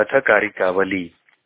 अथ कारिकावली।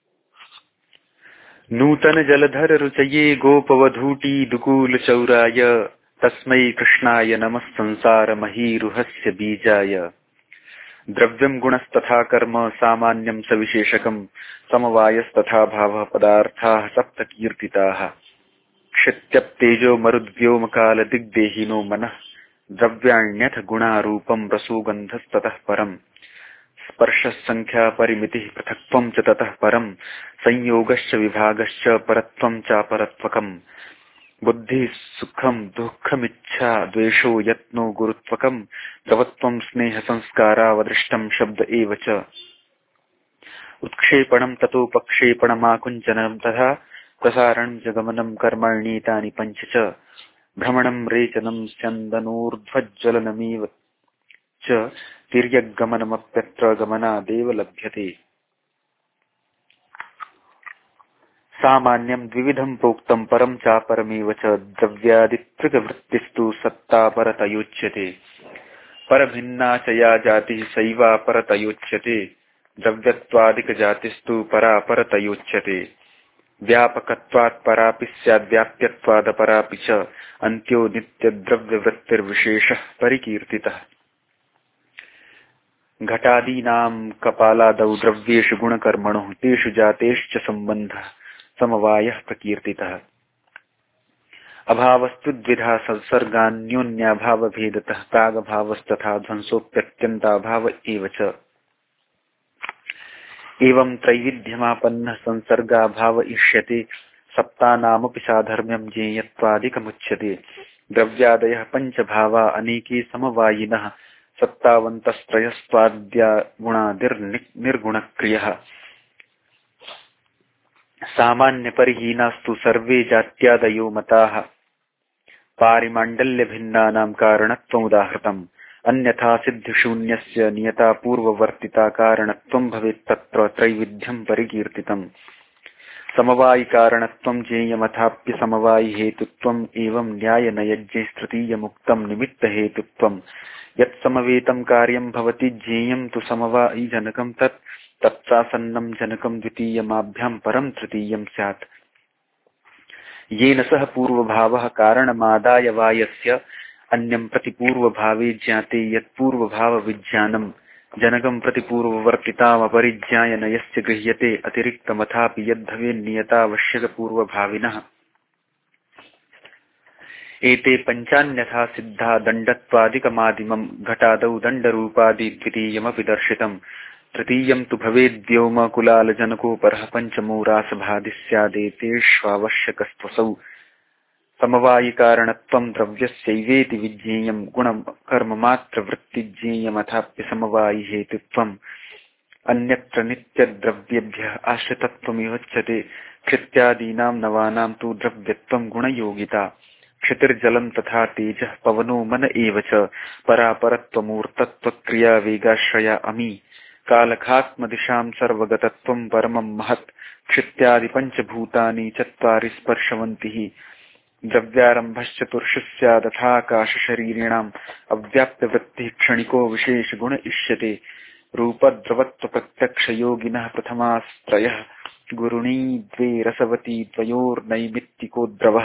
नूतन जलधर रुचये गोपवधूटी दुकूल चौराय तस्मै कृष्णाय नमः संसार महीरुहस्य बीजाय। द्रव्यं गुणस्तथा कर्म सामान्यं सविशेषकं समवायस्तथा भावः पदार्थाः सप्त कीर्तिताः। क्षित्यप्तेजो मरुद्व्योम काल दिग्देहिनो मनः द्रव्याण्यथ गुणारूपं रसोगन्धस्ततः परम्। स्पर्श संख्या परिमितिः पृथक्त्वं च ततः परम्। संयोगश्च विभागश्च परत्वं चापरत्वकम्। बुद्धि सुखम दुःखमिच्छा द्वेषो यत्नो गुरुत्वकम्। द्रवत्वं स्नेह संस्कारावदृष्टं शब्द एव च। उत्क्षेपणं ततोपक्षेपणमाकुञ्चनं तथा प्रसारणं च गमनं कर्मण्येतानि पञ्च च। भ्रमणं रेचनं स्यन्दनोर्ध्वज्ज्वलनमेव च तिर्यग्गमनमप्यत्र गमनादेव लभ्यते। सामान्यं द्विविधं प्रोक्तं परं चापरमेव च। द्रव्यादित्रिकवृत्तिस्तु सत्तापरतयोच्यते। परभिन्ना च या जातिः सैवापरतयोच्यते। द्रव्यत्वादिकजातिस्तु परापरतयोच्यते। व्यापकत्वात् परापि स्याद्व्याप्यत्वादपरापि च। अन्त्यो नित्यद्रव्यवृत्तिर्विशेषः परिकीर्तितः। घटादीनां कपालादौ द्रव्येषु गुणकर्मणो तेषु जातेश्च सम्बन्धः समवायः प्रकीर्तितः। अभावस्तु द्विधा संसर्गान्योन्याभावभेदतः प्रागभावस्तथा ध्वंसोऽप्यत्यन्ताभाव एव च। एवं त्रैविध्यमापन्नः संसर्गाभाव इष्यते। सप्तानामपि साधर्म्यं ज्ञेयत्वादिकमुच्यते। द्रव्यादयः पञ्चभावा अनेके समवायिनः सत्तावन्तस्त्रयस्त्वाद्या गुणादिर्निर्गुणक्रियः। सामान्यपरिहीनास्तु सर्वे जात्यादयो मताः। पारिमाण्डल्यभिन्नानां कारणत्वमुदाहृतम्। अन्यथा सिद्धिशून्यस्य नियता पूर्ववर्तिता कारणत्वं भवेत् तत्र त्रैविध्यं परिकीर्तितम्। समवायिकारणत्वं ज्ञेयमथाप्य समवायिहेतुत्वम् एवं न्यायनयज्ञैस्तृतीयमुक्तं निमित्तहेतुत्वम्। यत्समवेतं कार्यं भवति ज्ञेयं तु समवायिजनकं तत् तत्सासन्नं जनकं द्वितीयमाभ्यां परं तृतीयं स्यात्। येन सह पूर्वभावः कारणमादाय वा यस्य अन्यं प्रति पूर्वभावे ज्ञाते यत्पूर्वभावविज्ञानं जनकं प्रति पूर्ववर्तितामपरिज्ञाय न यस्य गृह्यते अतिरिक्तमथापि यद्भवेन्नियतावश्यकपूर्वभाविनः। एते पञ्चान्यथा सिद्धा दण्डत्वादिकमादिमं घटादौ दण्डरूपादि द्वितीयमपि दर्शितम्। तृतीयं तु भवेद्व्योम कुलालजनकोपरः पञ्चमो रासभादि स्यादेतेष्वावश्यकस्त्वसौ। समवायिकारणत्वं द्रव्यस्यैवेति विज्ञेयं गुणकर्ममात्रवृत्तिज्ञेयमथाप्य समवायिहेतुत्वम्। अन्यत्र नित्यद्रव्येभ्यः आश्रितत्वमिवोच्यते। क्षित्यादीनां नवानां तु द्रव्यत्वं गुणयोगिता। क्षितिर्जलं तथा तेजः पवनो मन एव च। परापरत्वमूर्तत्वक्रिया वेगाश्रया अमी। कालखात्मदिशां सर्वगतत्वं परमं महत्। क्षित्यादि पञ्चभूतानि चत्वारि स्पर्शवन्तिः। द्रव्यारम्भश्चतुर्षु स्यादथाकाशशरीरिणाम्। अव्याप्तवृत्तिः क्षणिको विशेषगुण इष्यते। रूपद्रवत्वप्रत्यक्षयोगिनः प्रथमास्त्रयः गुरुणी द्वे रसवती द्वयोर्नैमित्तिको द्रवः।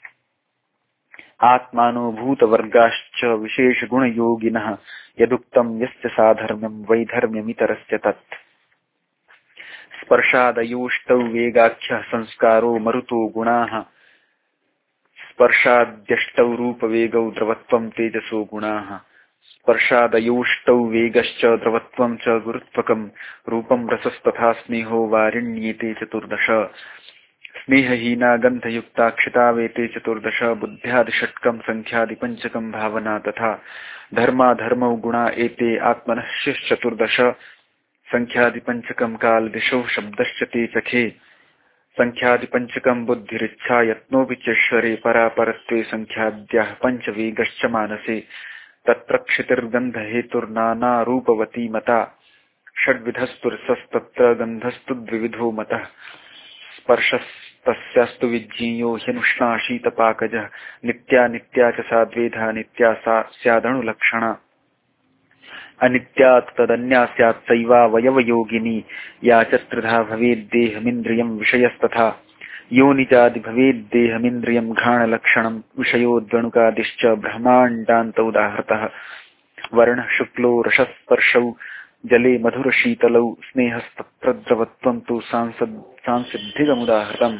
आत्मानो भूतवर्गाश्च विशेषगुणयोगिनः। यदुक्तं यस्य साधर्म्यं वैधर्म्यमितरस्य तत्। स्पर्शादयोष्टौ वेगाख्यः संस्कारो मरुतो गुणाः। स्पर्शाद्यष्टौ रूपवेगौ द्रवत्वं तेजसो गुणाः। स्पर्शादयोष्टौ वेगश्च द्रवत्वं च गुरुत्वकम्। रूपं रसस्तथा स्नेहो वारिण्येते चतुर्दश। स्नेहहीना गन्धयुक्ता क्षितावेते चतुर्दश। बुद्ध्यादिषट्कं संख्यादिपञ्चकं भावना तथा। धर्माधर्मौ गुणा एते आत्मनः शिश्चतुर्दश। संख्यादिपञ्चकं कालदिशौ शब्दश्च ते चखे। संख्यादिपञ्चकं बुद्धिरिच्छा यत्नोऽपि चेश्वरे। परापरत्वे संख्याद्याः पञ्चवेगश्च मानसे। तत्र क्षितिर्गन्धहेतुर्नानारूपवती मता। षड्विधस्तु रसस्तत्र गन्धस्तु द्विविधो मतः। स्पर्शस्तस्यास्तु विज्ञेयो ह्यनुष्णा शीतपाकजः। नित्या नित्या च सा द्वेधा नित्या सा स्यादणुलक्षणा। अनित्यात् तदन्या स्यात् सैवावयवयोगिनी या च त्रिधा भवेद्देहमिन्द्रियं विषयस्तथा योनिचादि भवेद्देहमिन्द्रियं घ्राणलक्षणं विषयोद्वणुकादिश्च ब्रह्माण्डान्त उदाहृतः वर्णः शुक्लो रसस्पर्शौ जले मधुरशीतलौ स्नेहस्तत्र द्रवत्वं तु सांसिद्धिकमुदाहृतम्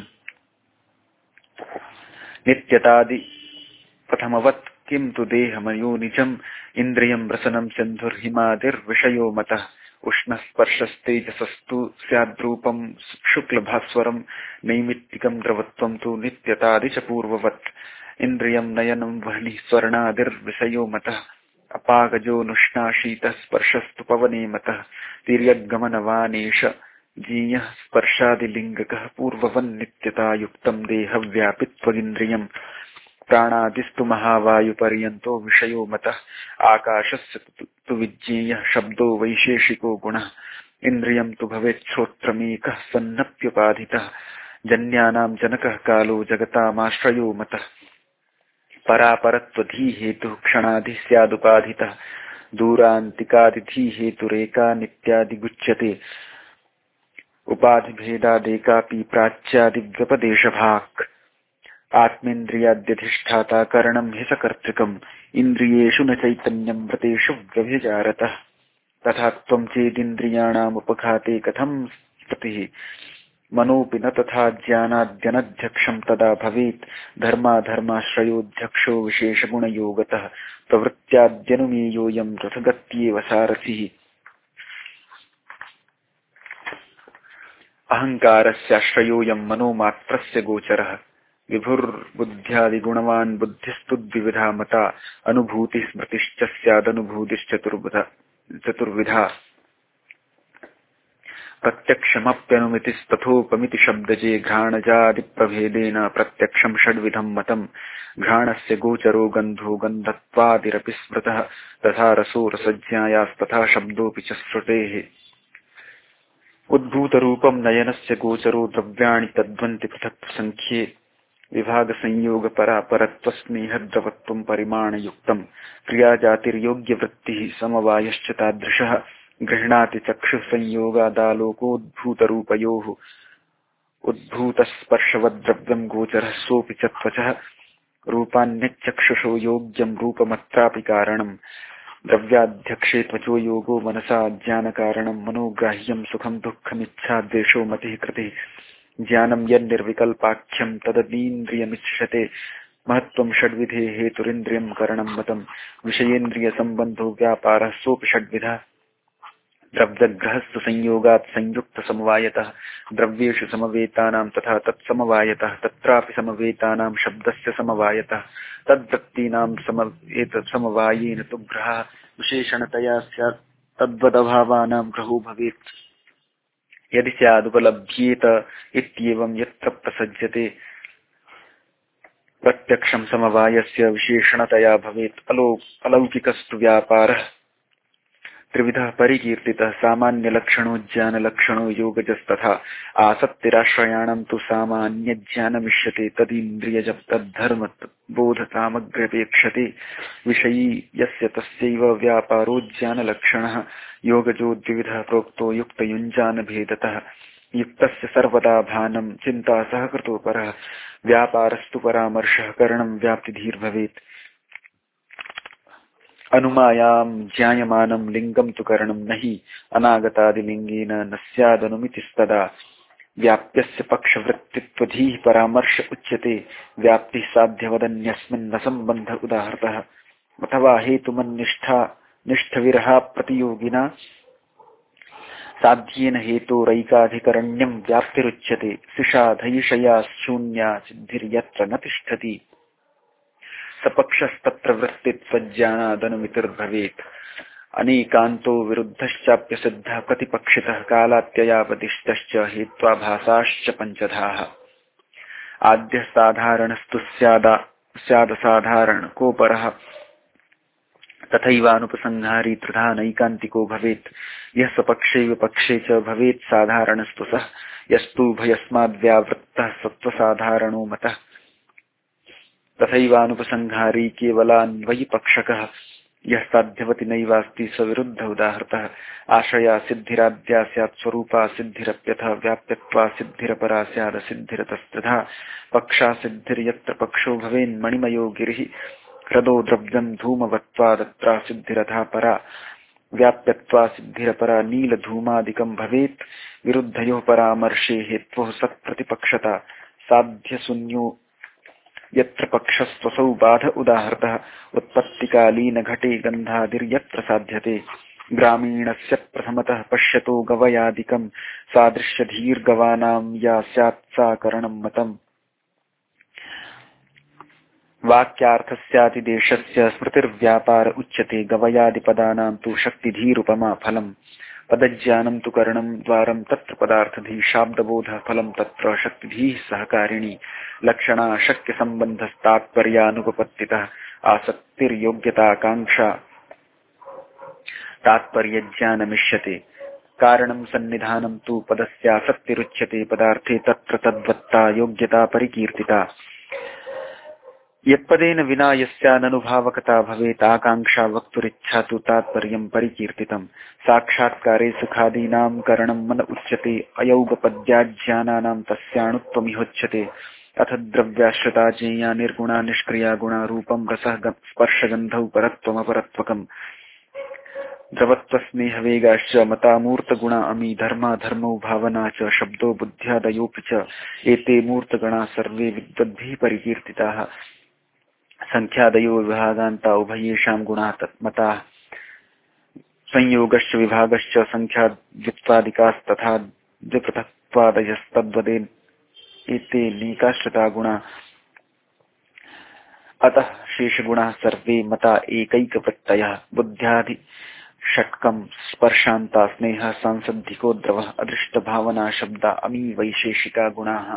नित्यतादि प्रथमवत् किं तु देहमयोनिजम् इन्द्रियं रसनं सिन्धुर्हिमादिर्विषयो मतः उष्णस्पर्शस्तेजसस्तु स्याद्रूपं शुक्लभास्वरं नैमित्तिकं द्रवत्वं तु नित्यतादि च पूर्ववत् इन्द्रियं नयनं वह्निः स्वर्णादिर्विषयो मतः अपाकजोऽनुष्णा शीतः स्पर्शस्तु पवने मतः तिर्यग्गमनवानेश जीयः स्पर्शादिलिङ्गकः पूर्ववन्नित्यतायुक्तं देहव्यापित्वगिन्द्रियम् प्राणादिस्तु महावायुपर्यन्तो विषयो मतः आकाशस्य तु विज्ञेयः शब्दो वैशेषिको गुणः इन्द्रियं तु भवेत् श्रोत्रमेकः सन्नप्युपाधितः जन्यानां जनकः कालो जगतामाश्रयो मतः परापरत्वधी हेतुः क्षणाधिः स्यादुपाधितः दूरान्तिकादिधी हेतुरेका नित्यादिगुच्यते उपाधिभेदादेकापि प्राच्यादिव्यपदेशभाक् आत्मेन्द्रियाद्यधिष्ठाता करणं हि सकर्तृकम् इन्द्रियेषु न चैतन्यं व्रतेषु व्यभिचारतः तथा त्वं चेदिन्द्रियाणामुपघाते कथं स्थितिः मनोऽपि न तथा ज्ञानाद्यनध्यक्षं तदा भवेत् धर्माधर्माश्रयोध्यक्षो विशेषगुणयोगतः प्रवृत्त्याद्यनुमेयोऽयं रथगत्येव सारथिः अहङ्कारस्याश्रयोऽयं मनोमात्रस्य गोचरः विभुर्बुद्ध्यादिगुणवान् बुद्धिस्तु द्विविधा मता अनुभूतिः स्मृतिश्च स्यादनुभूतिश्चतुर्विधा प्रत्यक्षमप्यनुमितिस्तथोपमिति शब्दजे घ्राणजादिप्रभेदेन प्रत्यक्षं षड्विधं मतम् घ्राणस्य गोचरो गन्धो गन्धत्वादिरपि स्मृतः तथा रसो रसज्ञायास्तथा शब्दोऽपि च श्रुतेः उद्भूतरूपं नयनस्य गोचरो द्रव्याणि तद्वन्ति पृथक् संख्ये विभागसंयोगपरापरत्वस्नेहद्रवत्वं परिमाणयुक्तं क्रियाजातिर्योग्यवृत्तिः समवायश्च तादृशः गृह्णाति चक्षुसंयोगादालोकोद्भूतरूपयोः उद्भूतस्पर्शवद्द्रव्यं गोचरः सोऽपि च त्वचः रूपान्यच्चक्षुषो योग्यं रूपमत्रापि कारणम् द्रव्याध्यक्षे त्वचो योगो मनसा ज्ञानकारणं मनोग्राह्यं सुखं दुःखमिच्छा द्वेषो मतिः कृतिः ज्ञानं यन्निर्विकल्पाख्यं तदनीन्द्रियमिच्छते महत्त्वं षड्विधे हेतुरिन्द्रियं करणं मतं विषयेन्द्रियसम्बन्धो व्यापारः सोऽपि षड्विधः द्रव्यग्रहस्तु संयोगात् संयुक्तसमवायतः द्रव्येषु समवेतानां तथा तत्समवायतः तत्रापि समवेतानां शब्दस्य समवायतः तद्वृत्तीनां समवायेन तु ग्रहः विशेषणतया स्यात् तद्वदभावानां ग्रहो भवेत् यदि स्यादुपलभ्येत इत्येवं यत्र प्रसज्यते प्रत्यक्षं समवायस्य विशेषणतया भवेत् अलौकिकस्तु व्यापारः त्रिविधः परिकीर्तितः सामान्यलक्षणो ज्ञानलक्षणो योगजस्तथा आसक्तिराश्रयाणां तु सामान्यज्ञानमिष्यते तदिन्द्रियजं तद्धर्म बोधसामग्र्यपेक्षते विषयी यस्य तस्यैव व्यापारो ज्ञानलक्षणः योगजो द्विविधः प्रोक्तो युक्तयुञ्जानभेदतः युक्तस्य सर्वदा भानं चिन्ता सहकृतो परः व्यापारस्तु परामर्शः करणं व्याप्तिधीर्भवेत् अनुमायां ज्ञायमानं लिंगं तु करणं नहि अनागतादिलिंगेन न स्यादनुमितिस्तदा व्याप्यस्य पक्षवृत्तित्वधीः परामर्श उच्यते व्याप्तिः साध्यवदन्यस्मिन् न सम्बन्ध उदाहृतः अथवा हेतुमन्निष्ठविरहा प्रतियोगिना साध्येन हेतोरैकाधिकरण्यं व्याप्तिरुच्यते सिषाधैषया शून्या सिद्धिर्यत्र न तिष्ठति सपक्षस्तत्र वृत्तित्वज्ञानादनुमितिर्भवेत् अनेकान्तो विरुद्धश्चाप्यसिद्धः प्रतिपक्षितः कालात्ययापदिष्टश्च हेत्वाभासाश्च पञ्चधाः आद्यः साधारणस्तु स्यादसाधारणकोपरः तथैवानुपसंहारी त्रिधा नैकान्तिको भवेत् यः सपक्षे विपक्षे च भवेत् साधारणस्तु सः यस्तुभयस्माद्व्यावृत्तः सत्त्वसाधारणो मतः तथैवानुपसंहारी केवलान्वयिपक्षकः यः साध्यवति नैवास्ति सविरुद्ध उदाहृतः आशया सिद्धिराद्या स्यात् स्वरूपा सिद्धिरप्यथ व्याप्यत्वा सिद्धिरपरा स्यादसिद्धिरतस्तथा पक्षा सिद्धिर्यत्र पक्षो भवेन् मणिमयो गिरिः ह्रदो द्रव्यं धूमवत्वादत्रा सिद्धिरथा परा व्याप्यत्वा सिद्धिरपरा नीलधूमादिकं भवेत् विरुद्धयोः परामर्शे हेत्वः सत्प्रतिपक्षता साध्यशून्यो यत्र पक्षस्त्वसौ बाध उदाहृतः उत्पत्तिकालीन घटे गन्धादिर्यत्र साध्यते ग्रामीणस्य प्रथमतः पश्यतो गवयादिकं सादृश्यधीर्गवानां या स्यात् सा करणं मतम् वाक्यार्थस्यातिदेशस्य स्मृतिर्व्यापार उच्यते गवयादिपदानां तु शक्तिधीरुपमा फलम् पदज्ञानं तु करणं द्वारं तत्र पदार्थधी शाब्दबोधः फलं तत्र शक्तिधीः सहकारिणी लक्षणा शक्यसम्बन्धस्तात्पर्यानुपपत्तितः आसक्तिर्योग्यताकाङ्क्षा तात्पर्यज्ञानमिष्यते कारणं सन्निधानं तु पदस्यासक्तिरुच्यते पदार्थे तत्र तद्वत्ता योग्यता परिकीर्तिता यत्पदेन विना यस्याननुभावकता भवेत् आकाङ्क्षा वक्तुरिच्छा तु तात्पर्यं परिकीर्तितम् साक्षात्कारे सुखादीनां करणं मन उच्यते अयौगपद्याज्ञानानां तस्याणुत्वमिहोच्यते अथ द्रव्याश्रिता ज्ञेया निर्गुणा निष्क्रिया गुणा रूपं रसः स्पर्शगन्धौ परत्वमपरत्वकम् द्रवत्वस्नेहवेगाश्च मता मूर्तगुणा अमी धर्मा धर्मौ भावना च शब्दो बुद्ध्यादयोऽपि च एते मूर्तगणा सर्वे विद्वद्भिः परिकीर्तिताः संख्यादयो विभागान्ता उभयेषां गुणाः तत्मताः संयोगश्च विभागश्च संख्याद्वित्वादिकास्तथा द्विपृथक्त्वादयस्तद्वदेन एते नीकाश्रिता गुणा अतः शेषगुणाः सर्वे मता एकैकवृत्तयः बुद्ध्यादि षट्कं स्पर्शान्ता स्नेहः सांसद्धिको द्रवः अदृष्टभावना शब्दा अमी वैशेषिका गुणाः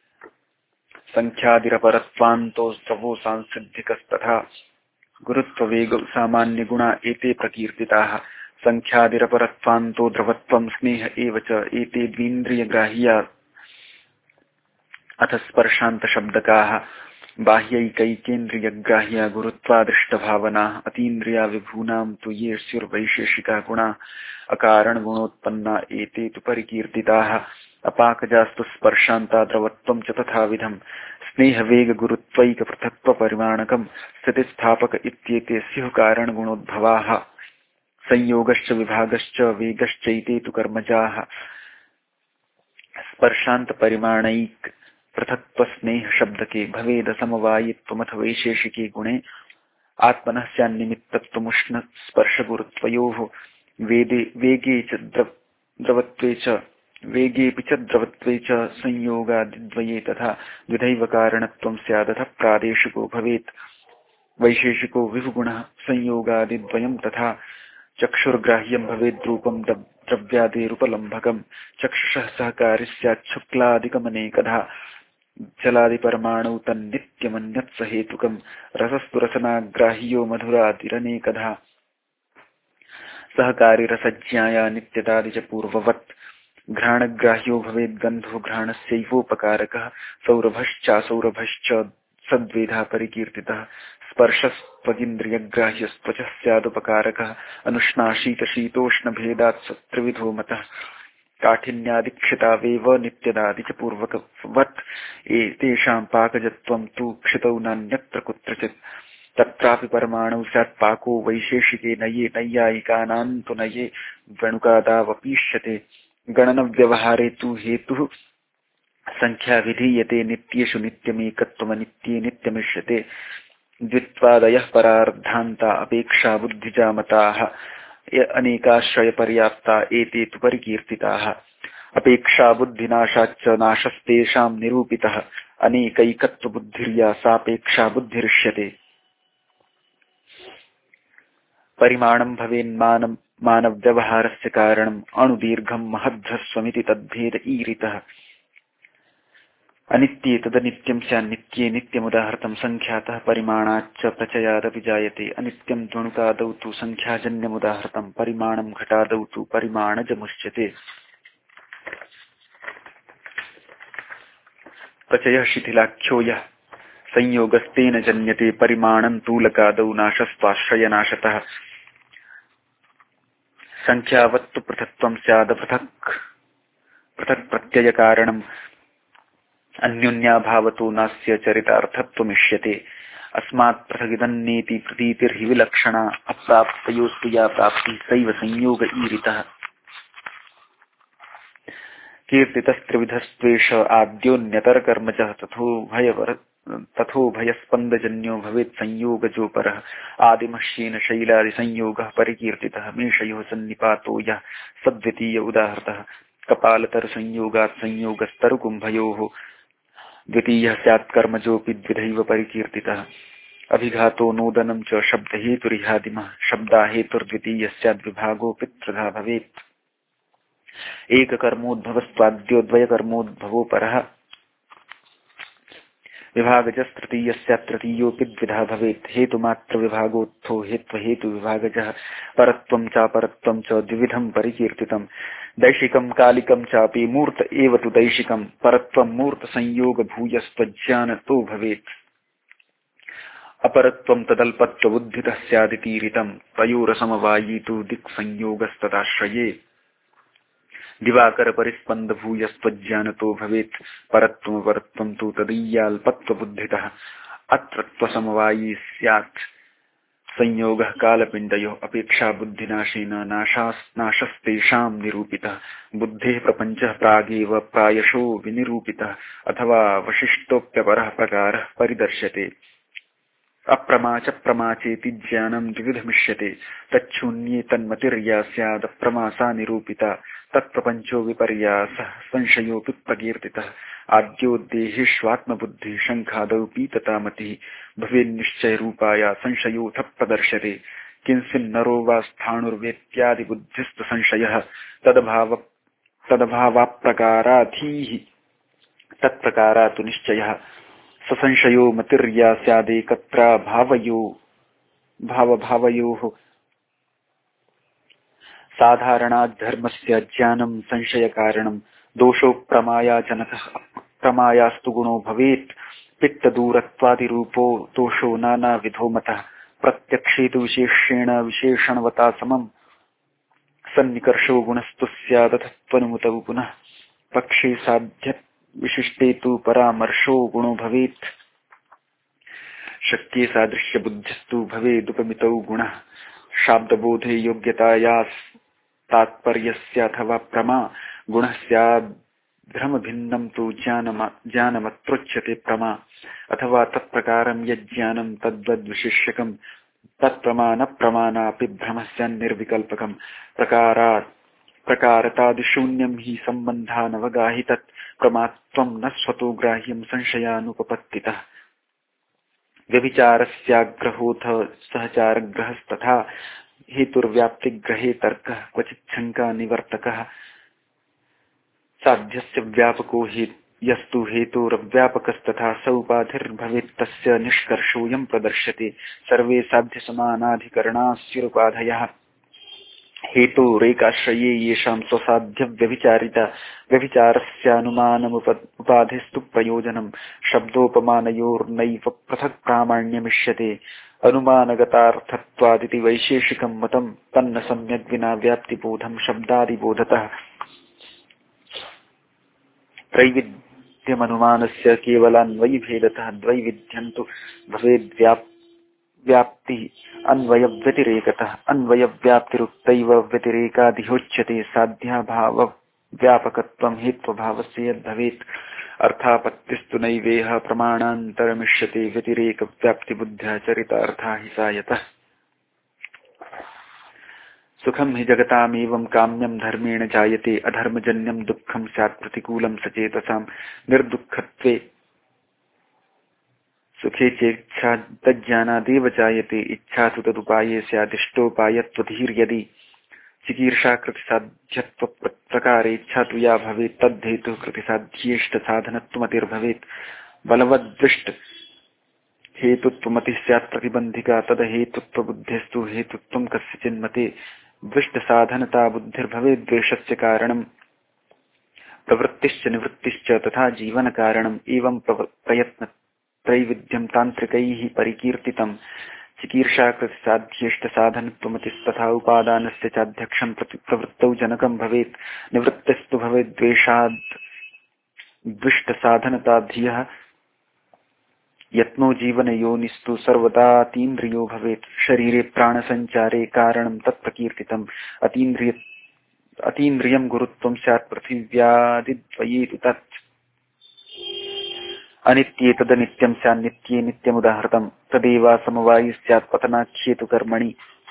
संख्यादिरपरत्वान्तो स्रवो सांसिद्धिकस्तथा गुरुत्ववेग सामान्य गुणा एते प्रकीर्तिताः संख्यादिरपरत्वान्तो द्रवत्वं स्नेह एव च एते द्वीन्द्रियग्राह्या अथ स्पर्शान्त शब्दकाः बाह्यैकैकेन्द्रियग्राह्या गुरुत्वादृष्टभावनाः अतीन्द्रिया विभूनां तु ये स्युर्वैशेषिका गुणाः अकारण गुणोत्पन्ना एते तु परिकीर्तिताः अपाकजास्तु स्पर्शान्ता द्रवत्वं च तथाविधम् स्नेहवेग गुरुत्वैक पृथक्त्व परिमाणकं स्थितिस्थापक इत्येते स्युः कारण गुणोद्भवाः संयोगश्च विभागश्च वेगश्चैते तु कर्मजाः स्पर्शान्त परिमाणैक पृथक्त्व स्नेह शब्दके भवेद समवायित्वमथ वैशेषिके गुणे आत्मनः स्यान्निमित्तत्वमुष्ण स्पर्श गुरुत्वयोः वेगे च द्रवत्वे च वेगेऽपि च द्रवत्वे च संयोगादिद्वये तथा द्विधैव कारणत्वं स्यादथ प्रादेशिको भवेत् वैशेषिको विभुगुणः संयोगादिद्वयं तथा चक्षुर्ग्राह्यं भवेद् रूपं द्रव्यादिरुपलम्भकं चक्षुषः सहकारी स्यात् शुक्लादिकमनेकधा जलादिपरमाणु तन्नित्यमन्यत् सहेतुकं रसस्तु रसनाग्राह्यो मधुरादिरनेकधा सहकारी रसज्ञाया नित्यतादि च पूर्ववत् घ्राणग्राह्यो भवेद् गन्धो घ्राणस्यैवोपकारकः सौरभश्चासौरभश्च सद्वेधा परिकीर्तितः स्पर्शस्त्वगिन्द्रियग्राह्यस्त्वचः स्यादुपकारकः अनुष्णा शीतशीतोष्णभेदात् त्रिविधो मतः काठिन्यादिक्षितावेव नित्यदादि च पूर्वकवत् एतेषां पाकजत्वं तु क्षितौ नान्यत्र कुत्रचित् तत्रापि परमाणु स्यात् पाको वैशेषिके नये नैयायिकानां तु नये वणुकादावपीष्यते गणनव्यवहारे तु हेतुः संख्या विधीयते नित्येषु नित्यमेकत्वमनित्ये नित्यमिष्यते द्वित्वादयः परार्धान्ता अपेक्षा बुद्धिजामताः अनेकाश्रय पर्याप्ता एते तु परिकीर्तिताः अपेक्षा बुद्धिनाशाच्च नाशस्तेषां निरूपितः अनेकैकत्व बुद्धिर्या सापेक्षा बुद्धिरिष्यते परिमाणं भवेन्मानं मानव्यवहारस्य कारणम् अणुदीर्घं महद्ध्रस्वमिति तद्भेद ईरितः अनित्ये तदनित्यं स्यान्नित्ये नित्यमुदाहृतं संख्यातः परिमाणाच्च प्रचयादपि जायते अनित्यं द्वणुकादौ तु संख्याजन्यमुदाहृतं परिमाणं घटादौ तु परिमाणजमुच्यते प्रचयः शिथिलाख्यो यः संयोगस्तेन जन्यते परिमाणं तूलकादौ नाशस्त्वाश्रयनाशतः संख्यावत्तु पृथक्त्वं स्याद पृथक् पृथक् प्रत्यय कारणम् अन्योन्याभावतो नास्य चरितार्थत्वमिष्यते अस्मात् पृथगिदन्नेति प्रतीतिर्हि विलक्षणा अप्राप्तयोस्तु या प्राप्तिः सैव संयोग ईरितः कीर्तितस्त्रिविधस्त्वेष आद्योन्यतरकर्मजः तथोभयस्पन्दजन्यो भवेत् संयोगजो परः आदिमः क्षीणशैलादिसंयोगः परिकीर्तितः मेषयोः सन्निपातो यः सद्वितीय उदाहृतः कपालतरुसंयोगात् संयोगस्तरुकुम्भयोः द्वितीयः स्यात् कर्मजोऽपि द्विधैव परिकीर्तितः अभिघातो नोदनं च शब्दहेतुरिहादिमः शब्दाहेतुर्द्वितीयः स्याद्विभागोऽपि त्रिधा भवेत् एककर्मोद्भवस्त्वाद्यो द्वयकर्मोद्भवो परः विभागजस्तृतीयः स्यात् तृतीयोऽपि द्विधा भवेत् हेतुमात्रविभागोत्थो हेत्वहेतुविभागजः परत्वं चापरत्वं च द्विविधं परिकीर्तितम् दैशिकं कालिकं चापि मूर्त एव तु दैशिकं परत्वं मूर्तसंयोगभूयस्त्वज्ञानतो भवेत् अपरत्वं तदल्पत्वबुद्धितः स्यादितीरितं तयोरसमवायी तु दिक्संयोगस्तदाश्रये दिवाकर परिस्पंद भूयस्त्वज्ञानतो भवेत् परत्वमपरत्वं तु तदीयाल्पत्वबुद्धितः अत्रत्वसमवायी स्यात् संयोगः कालपिण्डयोः अपेक्षा बुद्धिनाशेन नाशस्तेषां निरूपितः बुद्धेः प्रपञ्चः प्रागेव प्रायशो विनिरूपितः अथवा वशिष्ठोऽप्यपरः प्रकारः परिदर्श्यते अप्रमा च प्रमा चेति ज्ञानं द्विविधमिष्यते तच्छून्ये तन्मतिर्या स्यादप्रमा सा निरूपिता तत्प्रपञ्चो विपर्यासः संशयोऽपि प्रकीर्तितः आद्योद्देहेष्वात्मबुद्धिः शङ्खादौ पीतता मतिः भवेन्निश्चयरूपाया संशयोऽथ प्रदर्श्यते किंसिन्नरो वा स्थाणुर्वेत्यादिबुद्धिस्तु संशयः तदभावाप्रकाराधीः तत्प्रकारातु निश्चयः ससंशयो मतिर्या स्यादेकत्रा भावभावयोः साधारणाद्धर्मस्य ज्ञानं संशयकारणं दोषो प्रमायाजनकः प्रमायास्तु गुणो भवेत् पित्तदूरत्वादिरूपो दोषो नानाविधो मतः प्रत्यक्षे तु विशेषेण विशेषणवता समम् सन्निकर्षो गुणस्तु स्यादथत्वनुमतौ पुनः पक्षे साध्य विशिष्टे तु परामर्शो गुणो भवेत् शक्ये सादृश्य बुद्धिस्तु भवेदुपमितौ गुणः शाब्दबोधे योग्यतायास्तात्पर्यस्याथवा प्रमा गुणः स्याद्भ्रमभिन्नं तु ज्ञानमत्रोच्यते प्रमा अथवा तत्प्रकारं यज्ज्ञानं तद्वद्विशिष्यकं तत्प्रमा न प्रमाणापि भ्रमः स्यान्निर्विकल्पकं प्रकारतादिशून्यं हि सम्बन्धानवगाहि तत् प्रमात्वं न स्वतो ग्राह्यं संशयानुपपत्तितः व्यभिचारस्याग्रहोऽथ सहचारग्रहस्तथा हेतुर्व्याप्तिग्रहे तर्कः क्वचिच्छङ्का निवर्तकः साध्यस्य व्यापको यस्तु हेतुरव्यापकस्तथा स उपाधिर्भवेत्तस्य निष्कर्षोऽयं प्रदर्श्यते सर्वे साध्यसमानाधिकरणास्युपाधयः हेतुरेकाश्रये येषां स्वसाध्यव्यभिचारिता व्यभिचारस्यानुमानमुपाधिस्तु प्रयोजनं शब्दोपमानयोर्नैव पृथक् प्रामाण्यमिष्यते अनुमानगतार्थत्वादिति वैशेषिकं मतं तन्न सम्यग्विना व्याप्तिबोधं शब्दादिबोधतः त्रैविध्यमनुमानस्य केवलान्वयिभेदतः द्वैविध्यं तु भवेद्व्याप्ति अन्वयव्यतिरेकतः अन्वयव्याप्तिरुक्तैव व्यतिरेकादिहोच्यते साध्याभाव व्यापकत्वं हेत्वभावस्य यद्भवेत् अर्थापत्तिस्तु नैवेह प्रमाणान्तरमिष्यते व्यतिरेक व्याप्तिबुद्ध्या चरितार्था हि सायतः सुखं हि जगतामेवं काम्यं धर्मेण जायते अधर्मजन्यं दुःखं स्यात् प्रतिकूलं सचेतसां निर्दुःखत्वे सुखे चेच्छा तज्ज्ञानादेव जायते इच्छा तु तदुपाये स्यादिष्टोपायत्वधीर्यदि चिकीर्षाकृतिसाध्यत्वप्रकारेच्छा तु या भवेत् तद्धेतुः कृतिसाध्येष्टसाधनत्वमतिर्भवेत् बलवद्दृष्ट हेतुत्वमतिः स्यात् प्रतिबन्धिका तदहेतुत्वबुद्धिस्तु हेतुत्वं कस्यचिन्मते दृष्टसाधनता बुद्धिर्भवेत् द्वेषस्य कारणं प्रवृत्तिश्च निवृत्तिश्च तथा जीवनकारणम् एवं त्रैविध्यं तान्त्रिकैः परिकीर्तितं चिकीर्षाकृतिसाध्येष्टसाधनत्वमतिस्तथा उपादानस्य चाध्यक्षं प्रवृत्तौ जनकं भवेत् निवृत्तिस्तु भवेत् द्वेषाद् द्विष्टसाधनताधियः यत्नो जीवनयोनिस्तु सर्वदातीन्द्रियो भवेत् शरीरे प्राणसञ्चारे कारणं तत्प्रकीर्तितम् अतीन्द्रियं गुरुत्वं स्यात् पृथिव्यादिद्वये तु तत् अनित्ये तदनित्यं स्यान्नित्ये नित्यमुदाहृतं तदेव समवायि स्यात् पतनाख्ये तु कर्मणि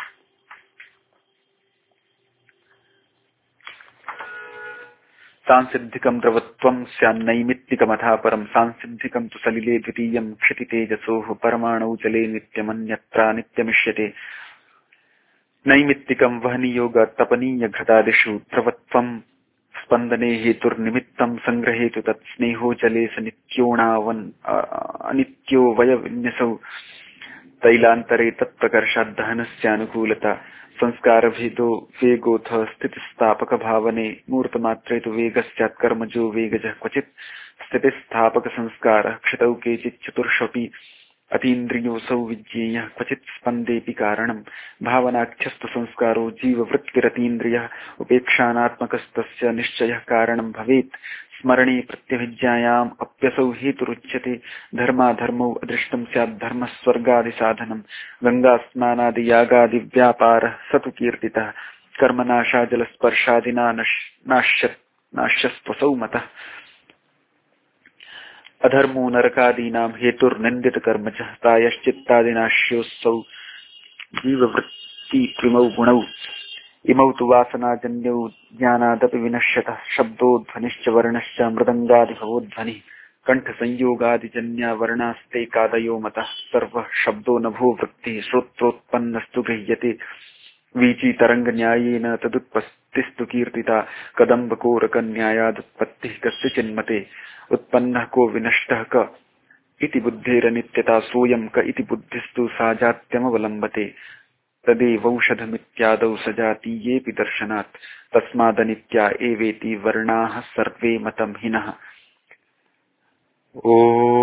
सांसिद्धिकं द्रवत्वं स्यान्नैमित्तिकमथा परं सांसिद्धिकं तु सलिले द्वितीयं क्षितितेजसोः परमाणौ जले नित्यमन्यत्रा नित्यमिष्यते नैमित्तिकं वहनीयोगतपनीय घटादिषु द्रवत्वं स्पन्दने हेतुर्निमित्तं संग्रहे तु तत् स्नेहो जले स नित्योणावन् अनित्यो वयविन्यसौ तैलान्तरे तत्प्रकर्षाद्धहनस्यानुकूलता संस्कारभेदो वेगोऽथ स्थितिस्थापक भावने मूर्तमात्रे तु वेगस्यात् कर्मजो वेगजः क्वचित् स्थितिस्थापक संस्कारः क्षितौ केचित् चतुर्ष्वपि अतीन्द्रियोऽसौ विज्ञेयः क्वचित् स्पन्देऽपि कारणम् भावनाख्यस्तु संस्कारो जीववृत्तिरतीन्द्रियः उपेक्षानात्मकस्तस्य निश्चयः कारणं भवेत् स्मरणे प्रत्यभिज्ञायाम् अप्यसौ हेतुरुच्यते धर्माधर्मौ अदृष्टं स्यात् धर्मः स्वर्गादिसाधनम् गङ्गास्नानादियागादिव्यापारः स तु कीर्तितः कर्मनाशाजलस्पर्शादिना नाश्यस्त्वसौ मतः अधर्मो नरकादीनां हेतुर्निन्दितकर्मजः प्रायश्चित्तादिनाश्योऽसौ जीववृत्तित्रिमौ गुणौ इमौ तु वासनाजन्यौ ज्ञानादपि विनश्यतः शब्दोध्वनिश्च वर्णश्च मृदङ्गादिभवोध्वनिः कण्ठसंयोगादिजन्या वर्णास्ते कादयो मतः सर्वः शब्दो नभो वृत्तिः श्रोत्रोत्पन्नस्तु गृह्यते वीचितरङ्गन्यायेन तदुत्पत्तिस्तु कीर्तिता कदम्बकोरकन्यायादुत्पत्तिः कस्य चिन्मते उत्पन्नः को विनष्टः क इति बुद्धेरनित्यता सोऽयं क इति बुद्धिस्तु सा जात्यमवलम्बते तदेवौषधमित्यादौ सजातीयेऽपि दर्शनात् तस्मादनित्या एवेति वर्णाः सर्वे मतं हिनः। ॐ